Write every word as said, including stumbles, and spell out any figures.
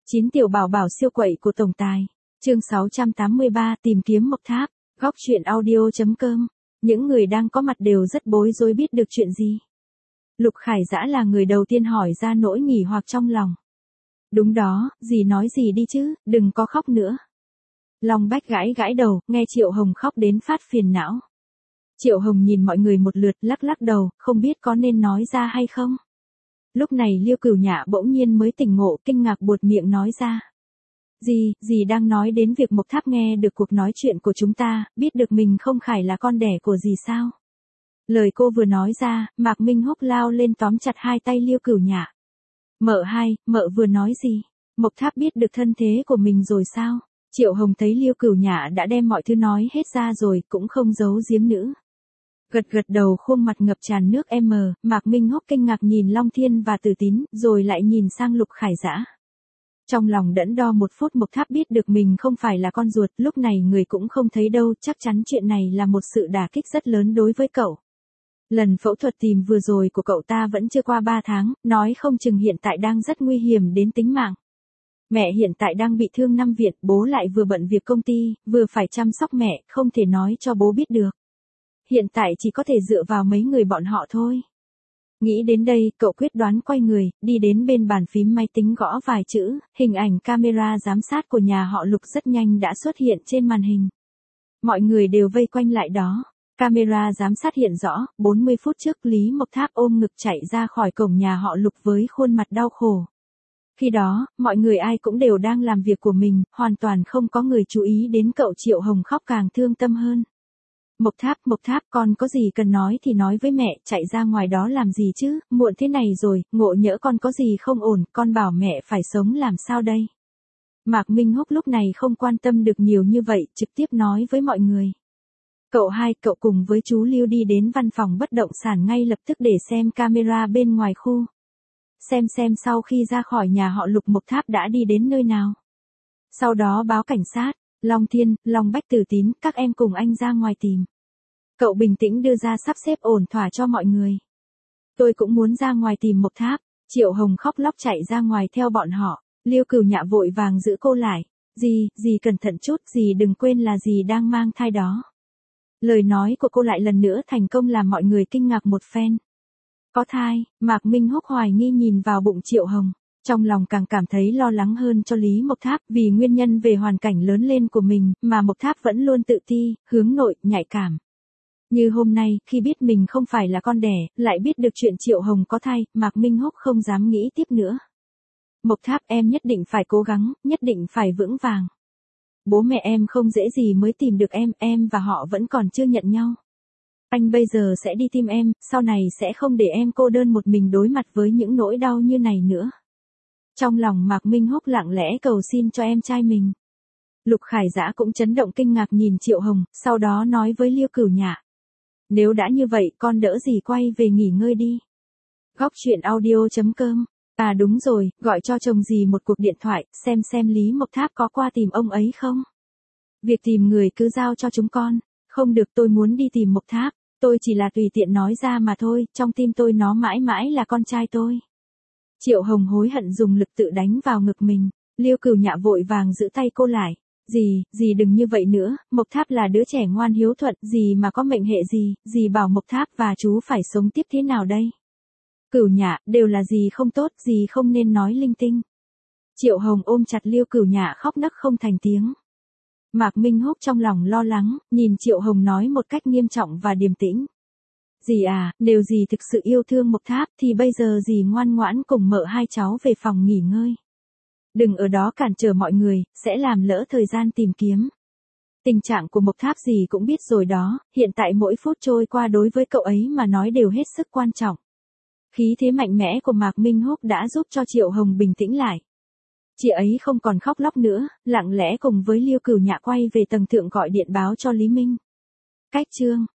chín tiểu bảo bảo siêu quậy của tổng tài. Chương sáu trăm tám mươi ba, tìm kiếm Mộc Tháp. Góc truyện audio chấm com. Những người đang có mặt đều rất bối rối biết được chuyện gì. Lục Khải Dã là người đầu tiên hỏi ra nỗi nghỉ hoặc trong lòng. Đúng đó, dì nói gì đi chứ, đừng có khóc nữa. Long Bách gãi gãi đầu, nghe Triệu Hồng khóc đến phát phiền não. Triệu Hồng nhìn mọi người một lượt, lắc lắc đầu, không biết có nên nói ra hay không. Lúc này Liêu Cửu Nhã bỗng nhiên mới tỉnh ngộ, kinh ngạc buột miệng nói ra. Dì, dì đang nói đến việc Mộc Tháp nghe được cuộc nói chuyện của chúng ta, biết được mình không phải là con đẻ của dì sao? Lời cô vừa nói ra, Mạc Minh Húc lao lên tóm chặt hai tay Liêu Cửu Nhã. Mợ hai, mợ vừa nói gì? Mộc Tháp biết được thân thế của mình rồi sao? Triệu Hồng thấy Liêu Cửu Nhã đã đem mọi thứ nói hết ra rồi, cũng không giấu giếm nữa. Gật gật đầu, khuôn mặt ngập tràn nước em, Mạc Minh Húc kinh ngạc nhìn Long Thiên và Từ Tín, rồi lại nhìn sang Lục Khải Dã. Trong lòng đắn đo một phút, Mộc Tháp biết được mình không phải là con ruột, lúc này người cũng không thấy đâu, chắc chắn chuyện này là một sự đả kích rất lớn đối với cậu. Lần phẫu thuật tìm vừa rồi của cậu ta vẫn chưa qua ba tháng, nói không chừng hiện tại đang rất nguy hiểm đến tính mạng. Mẹ hiện tại đang bị thương nằm viện, bố lại vừa bận việc công ty, vừa phải chăm sóc mẹ, không thể nói cho bố biết được. Hiện tại chỉ có thể dựa vào mấy người bọn họ thôi. Nghĩ đến đây, cậu quyết đoán quay người, đi đến bên bàn phím máy tính gõ vài chữ, hình ảnh camera giám sát của nhà họ Lục rất nhanh đã xuất hiện trên màn hình. Mọi người đều vây quanh lại đó. Camera giám sát hiện rõ, bốn mươi phút trước Lý Mộc Tháp ôm ngực chạy ra khỏi cổng nhà họ Lục với khuôn mặt đau khổ. Khi đó, mọi người ai cũng đều đang làm việc của mình, hoàn toàn không có người chú ý đến cậu. Triệu Hồng khóc càng thương tâm hơn. Mộc Tháp, Mộc Tháp, con có gì cần nói thì nói với mẹ, chạy ra ngoài đó làm gì chứ, muộn thế này rồi, ngộ nhỡ con có gì không ổn, con bảo mẹ phải sống làm sao đây. Mạc Minh Húc lúc này không quan tâm được nhiều như vậy, trực tiếp nói với mọi người. Cậu hai, cậu cùng với chú Lưu đi đến văn phòng bất động sản ngay lập tức để xem camera bên ngoài khu. Xem xem sau khi ra khỏi nhà họ Lục Mộc Tháp đã đi đến nơi nào. Sau đó báo cảnh sát. Long Thiên, Long Bách, Từ Tín, các em cùng anh ra ngoài tìm. Cậu bình tĩnh đưa ra sắp xếp ổn thỏa cho mọi người. Tôi cũng muốn ra ngoài tìm Mộc Tháp. Triệu Hồng khóc lóc chạy ra ngoài theo bọn họ. Liêu Cửu Nhã vội vàng giữ cô lại. Dì, dì cẩn thận chút, dì đừng quên là dì đang mang thai đó. Lời nói của cô lại lần nữa thành công làm mọi người kinh ngạc một phen. Có thai, Mạc Minh Húc hoài nghi nhìn vào bụng Triệu Hồng. Trong lòng càng cảm thấy lo lắng hơn cho Lý Mộc Tháp, vì nguyên nhân về hoàn cảnh lớn lên của mình, mà Mộc Tháp vẫn luôn tự ti, hướng nội, nhạy cảm. Như hôm nay, khi biết mình không phải là con đẻ, lại biết được chuyện Triệu Hồng có thai, Mạc Minh Húc không dám nghĩ tiếp nữa. Mộc Tháp, em nhất định phải cố gắng, nhất định phải vững vàng. Bố mẹ em không dễ gì mới tìm được em, em và họ vẫn còn chưa nhận nhau. Anh bây giờ sẽ đi tìm em, sau này sẽ không để em cô đơn một mình đối mặt với những nỗi đau như này nữa. Trong lòng Mạc Minh Húc lặng lẽ cầu xin cho em trai mình. Lục Khải Dã cũng chấn động kinh ngạc nhìn Triệu Hồng, sau đó nói với Liêu Cửu Nhã. Nếu đã như vậy, con đỡ dì quay về nghỉ ngơi đi. Góc truyện audio chấm com. À đúng rồi, gọi cho chồng dì một cuộc điện thoại, xem xem Lý Mộc Tháp có qua tìm ông ấy không. Việc tìm người cứ giao cho chúng con. Không được, tôi muốn đi tìm Mộc Tháp. Tôi chỉ là tùy tiện nói ra mà thôi, trong tim tôi nó mãi mãi là con trai tôi. Triệu Hồng hối hận dùng lực tự đánh vào ngực mình. Liêu Cửu Nhã vội vàng giữ tay cô lại. Dì, dì đừng như vậy nữa, Mộc Tháp là đứa trẻ ngoan hiếu thuận, dì mà có mệnh hệ gì, dì bảo Mộc Tháp và chú phải sống tiếp thế nào đây? Cửu Nhã, đều là dì không tốt, dì không nên nói linh tinh. Triệu Hồng ôm chặt Liêu Cửu Nhã khóc nấc không thành tiếng. Mạc Minh Húc trong lòng lo lắng, nhìn Triệu Hồng nói một cách nghiêm trọng và điềm tĩnh. Dì à, nếu dì thực sự yêu thương Mộc Tháp thì bây giờ dì ngoan ngoãn cùng mợ hai cháu về phòng nghỉ ngơi. Đừng ở đó cản trở mọi người, sẽ làm lỡ thời gian tìm kiếm. Tình trạng của Mộc Tháp dì cũng biết rồi đó, hiện tại mỗi phút trôi qua đối với cậu ấy mà nói đều hết sức quan trọng. Khí thế mạnh mẽ của Mạc Minh Húc đã giúp cho Triệu Hồng bình tĩnh lại. Chị ấy không còn khóc lóc nữa, lặng lẽ cùng với Liêu Cửu Nhã quay về tầng thượng gọi điện báo cho Lý Minh. Cách chương